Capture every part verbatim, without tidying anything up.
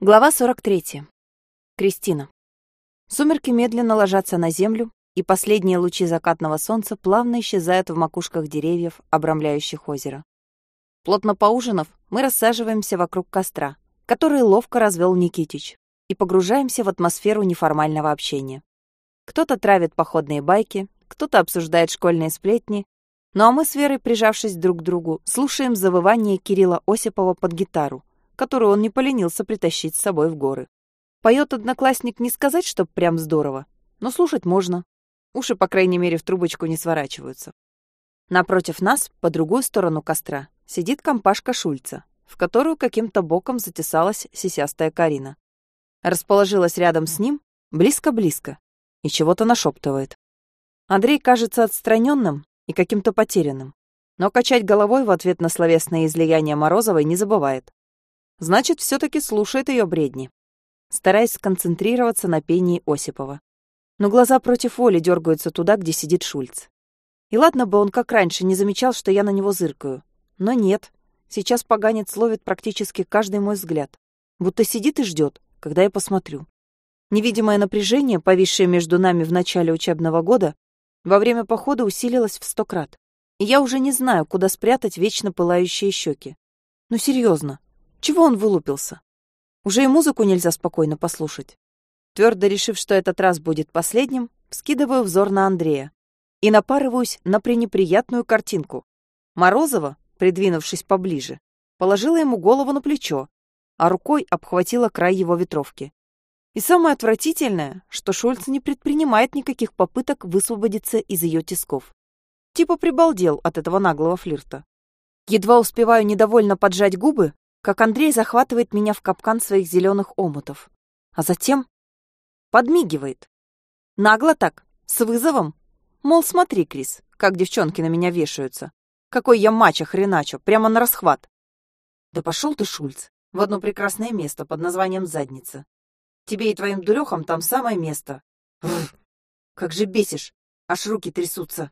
Глава сорок третья. Кристина. Сумерки медленно ложатся на землю, и последние лучи закатного солнца плавно исчезают в макушках деревьев, обрамляющих озеро. Плотно поужинав, мы рассаживаемся вокруг костра, который ловко развел Никитич, и погружаемся в атмосферу неформального общения. Кто-то травит походные байки, кто-то обсуждает школьные сплетни, ну а мы с Верой, прижавшись друг к другу, слушаем завывание Кирилла Осипова под гитару, которую он не поленился притащить с собой в горы. Поет одноклассник не сказать, чтоб прям здорово, но слушать можно. Уши, по крайней мере, в трубочку не сворачиваются. Напротив нас, по другую сторону костра, сидит компашка Шульца, в которую каким-то боком затесалась сисястая Карина. Расположилась рядом с ним, близко-близко, и чего-то нашептывает. Андрей кажется отстраненным и каким-то потерянным, но качать головой в ответ на словесное излияние Морозовой не забывает. Значит, все-таки слушает ее бредни, стараясь сконцентрироваться на пении Осипова. Но глаза против воли дергаются туда, где сидит Шульц. И ладно бы он, как раньше, не замечал, что я на него зыркаю. Но нет, сейчас поганец ловит практически каждый мой взгляд, будто сидит и ждет, когда я посмотрю. Невидимое напряжение, повисшее между нами в начале учебного года, во время похода усилилось в сто крат. И я уже не знаю, куда спрятать вечно пылающие щеки. Ну серьезно. Чего он вылупился? Уже и музыку нельзя спокойно послушать. Твердо решив, что этот раз будет последним, вскидываю взор на Андрея и напарываюсь на пренеприятную картинку. Морозова, придвинувшись поближе, положила ему голову на плечо, а рукой обхватила край его ветровки. И самое отвратительное, что Шульц не предпринимает никаких попыток высвободиться из ее тисков. Типа прибалдел от этого наглого флирта. Едва успеваю недовольно поджать губы, как Андрей захватывает меня в капкан своих зеленых омутов, а затем подмигивает. Нагло так, с вызовом. Мол, смотри, Крис, как девчонки на меня вешаются. Какой я мачо-хреначо, прямо на расхват. Да пошел ты, Шульц, в одно прекрасное место под названием задница. Тебе и твоим дурехам там самое место. Бррр, как же бесишь, аж руки трясутся.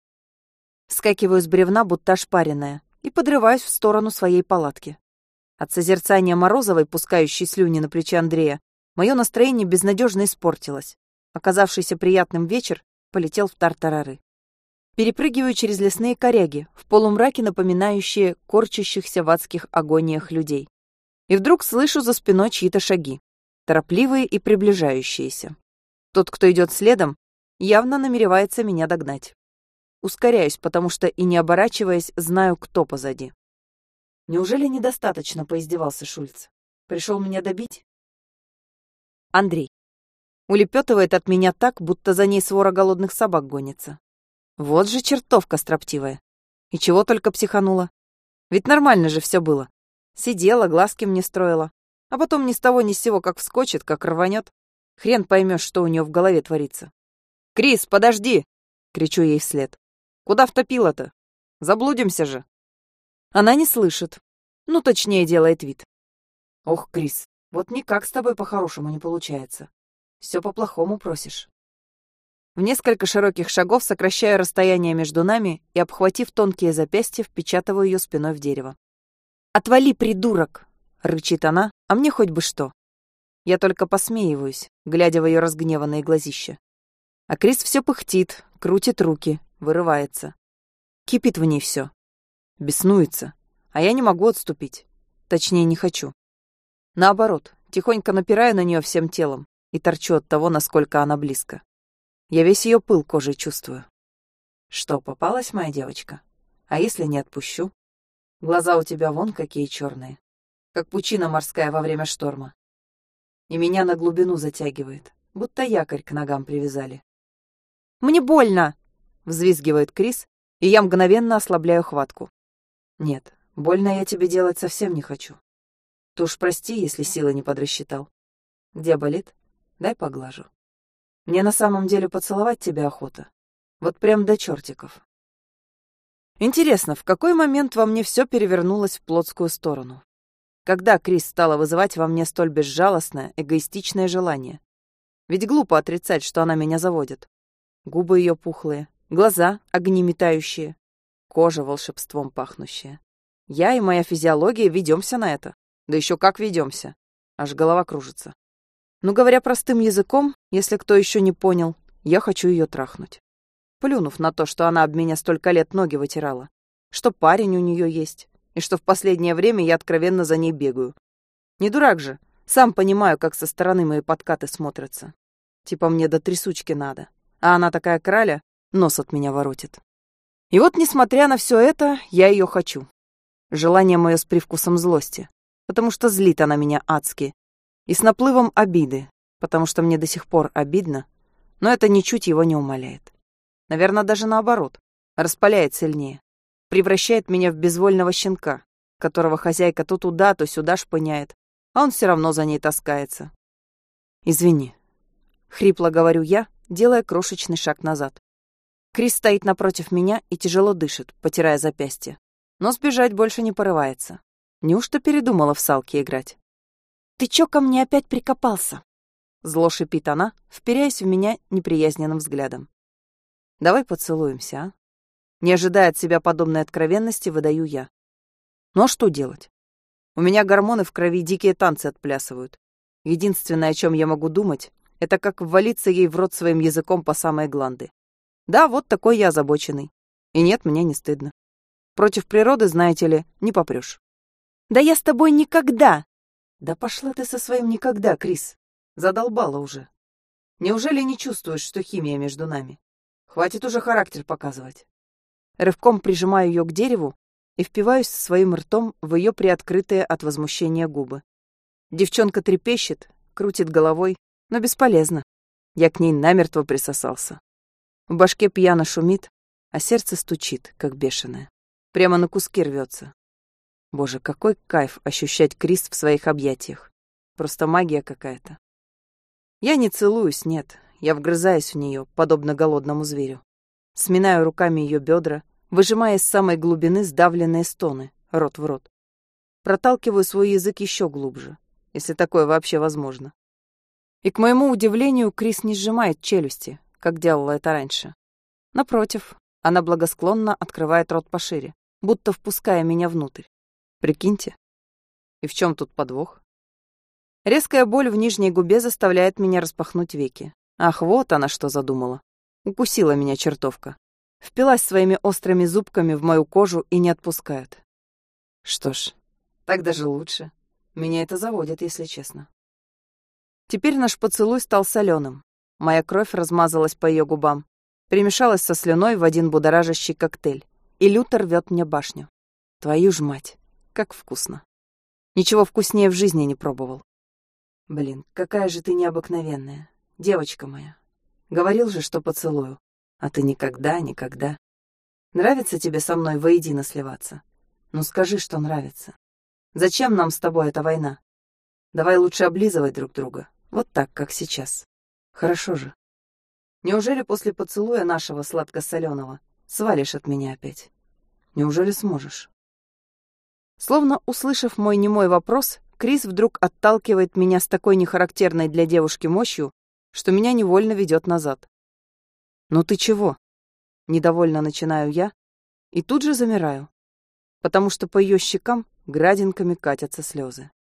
Вскакиваю с бревна, будто ошпаренная, и подрываюсь в сторону своей палатки. От созерцания Морозовой, пускающей слюни на плечи Андрея, мое настроение безнадежно испортилось. Оказавшийся приятным вечер полетел в тартарары. Перепрыгиваю через лесные коряги, в полумраке напоминающие корчащихся в адских агониях людей. И вдруг слышу за спиной чьи-то шаги, торопливые и приближающиеся. Тот, кто идет следом, явно намеревается меня догнать. Ускоряюсь, потому что, и не оборачиваясь, знаю, кто позади. Неужели недостаточно поиздевался Шульц? Пришел меня добить? Андрей. Улепетывает от меня так, будто за ней свора голодных собак гонится. Вот же чертовка строптивая. И чего только психанула. Ведь нормально же все было. Сидела, глазки мне строила. А потом ни с того ни с сего как вскочит, как рванет. Хрен поймешь, что у нее в голове творится. «Крис, подожди!» — кричу ей вслед. «Куда втопила-то? Заблудимся же!» Она не слышит. Ну, точнее, делает вид. Ох, Крис, вот никак с тобой по-хорошему не получается. Все по-плохому просишь. В несколько широких шагов сокращаю расстояние между нами и, обхватив тонкие запястья, впечатываю ее спиной в дерево. «Отвали, придурок!» — рычит она, а мне хоть бы что. Я только посмеиваюсь, глядя в ее разгневанные глазища. А Крис все пыхтит, крутит руки, вырывается. Кипит в ней все. Беснуется, а я не могу отступить. Точнее, не хочу. Наоборот, тихонько напираю на нее всем телом и торчу от того, насколько она близко. Я весь ее пыл кожей чувствую. Что, попалась моя девочка? А если не отпущу? Глаза у тебя вон какие черные, как пучина морская во время шторма. И меня на глубину затягивает, будто якорь к ногам привязали. «Мне больно!» — взвизгивает Крис, и я мгновенно ослабляю хватку. Нет, больно я тебе делать совсем не хочу. Ты уж прости, если силы не подрасчитал. Где болит? Дай поглажу. Мне на самом деле поцеловать тебя охота. Вот прям до чертиков. Интересно, в какой момент во мне все перевернулось в плотскую сторону? Когда Крис стала вызывать во мне столь безжалостное, эгоистичное желание? Ведь глупо отрицать, что она меня заводит. Губы ее пухлые, глаза огни метающие. Кожа волшебством пахнущая. Я и моя физиология ведемся на это. Да еще как ведемся. Аж голова кружится. Ну, говоря простым языком, если кто еще не понял, я хочу ее трахнуть. Плюнув на то, что она об меня столько лет ноги вытирала, что парень у нее есть, и что в последнее время я откровенно за ней бегаю. Не дурак же, сам понимаю, как со стороны мои подкаты смотрятся. Типа мне до трясучки надо, а она такая краля, нос от меня воротит. И вот, несмотря на все это, я ее хочу. Желание мое с привкусом злости, потому что злит она меня адски, и с наплывом обиды, потому что мне до сих пор обидно, но это ничуть его не умаляет. Наверное, даже наоборот, распаляет сильнее, превращает меня в безвольного щенка, которого хозяйка то туда, то сюда шпыняет, а он все равно за ней таскается. «Извини», — хрипло говорю я, делая крошечный шаг назад. Крис стоит напротив меня и тяжело дышит, потирая запястье, но сбежать больше не порывается. Неужто передумала в салки играть? «Ты чё ко мне опять прикопался?» Зло шипит она, вперяясь в меня неприязненным взглядом. «Давай поцелуемся, а?» Не ожидая от себя подобной откровенности, выдаю я. Ну а что делать? У меня гормоны в крови дикие танцы отплясывают. Единственное, о чем я могу думать, это как ввалиться ей в рот своим языком по самой гланды. Да, вот такой я озабоченный. И нет, мне не стыдно. Против природы, знаете ли, не попрёшь. «Да я с тобой никогда!» «Да пошла ты со своим никогда, Крис. Задолбала уже. Неужели не чувствуешь, что химия между нами? Хватит уже характер показывать». Рывком прижимаю ее к дереву и впиваюсь своим ртом в ее приоткрытые от возмущения губы. Девчонка трепещет, крутит головой, но бесполезно. Я к ней намертво присосался. В башке пьяно шумит, а сердце стучит, как бешеное. Прямо на куски рвется. Боже, какой кайф ощущать Крис в своих объятиях. Просто магия какая-то. Я не целуюсь, нет. Я вгрызаюсь в нее, подобно голодному зверю. Сминаю руками ее бедра, выжимая из самой глубины сдавленные стоны, рот в рот. Проталкиваю свой язык еще глубже, если такое вообще возможно. И, к моему удивлению, Крис не сжимает челюсти, как делала это раньше. Напротив, она благосклонно открывает рот пошире, будто впуская меня внутрь. Прикиньте. И в чем тут подвох? Резкая боль в нижней губе заставляет меня распахнуть веки. Ах, вот она что задумала. Укусила меня чертовка. Впилась своими острыми зубками в мою кожу и не отпускает. Что ж, так даже лучше. Меня это заводит, если честно. Теперь наш поцелуй стал соленым. Моя кровь размазалась по ее губам, перемешалась со слюной в один будоражащий коктейль, и люто рвет мне башню. Твою ж мать, как вкусно. Ничего вкуснее в жизни не пробовал. Блин, какая же ты необыкновенная, девочка моя. Говорил же, что поцелую. А ты никогда, никогда. Нравится тебе со мной воедино сливаться? Ну скажи, что нравится. Зачем нам с тобой эта война? Давай лучше облизывать друг друга. Вот так, как сейчас. Хорошо же. Неужели после поцелуя нашего сладко-соленого свалишь от меня опять? Неужели сможешь? Словно услышав мой немой вопрос, Крис вдруг отталкивает меня с такой нехарактерной для девушки мощью, что меня невольно ведет назад. «Ну ты чего?» Недовольно начинаю я и тут же замираю, потому что по ее щекам градинками катятся слезы.